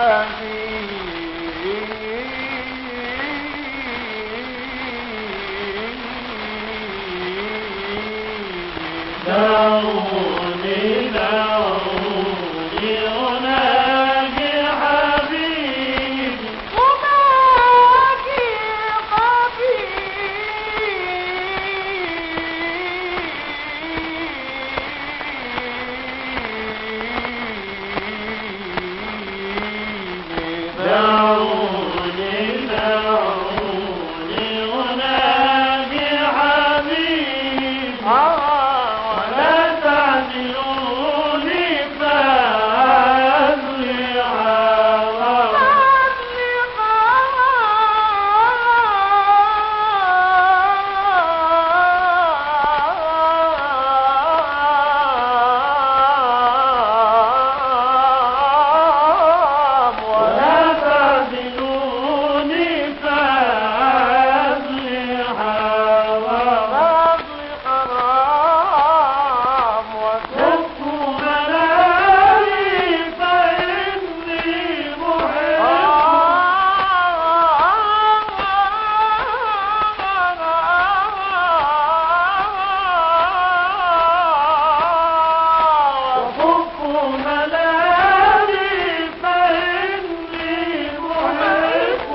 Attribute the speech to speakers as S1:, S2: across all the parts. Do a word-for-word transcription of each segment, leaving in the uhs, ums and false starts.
S1: دعوني دعوني أناجي حبيبي
S2: أناجي حبيبي
S1: دعوني دعوني أناجي حبيبي ولا تعزلوني فأزلي عوض ولا تعزلوني فأزلي عوض وكفوا ملالي فإني محب وكفوا ملالي فإني محب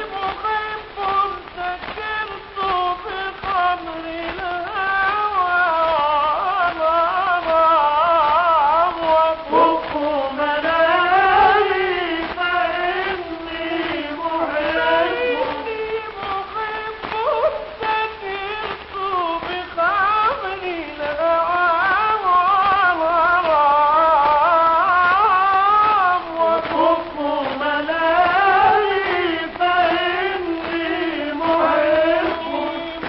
S2: سكرت بخمر
S1: كفوا ملالي فإني محب كفوا ملالي فإني محب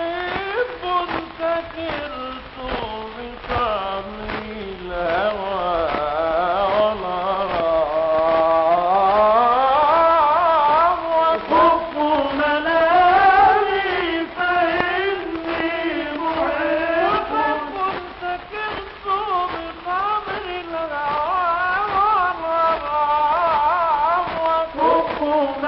S1: كفوا ملالي فإني محب كفوا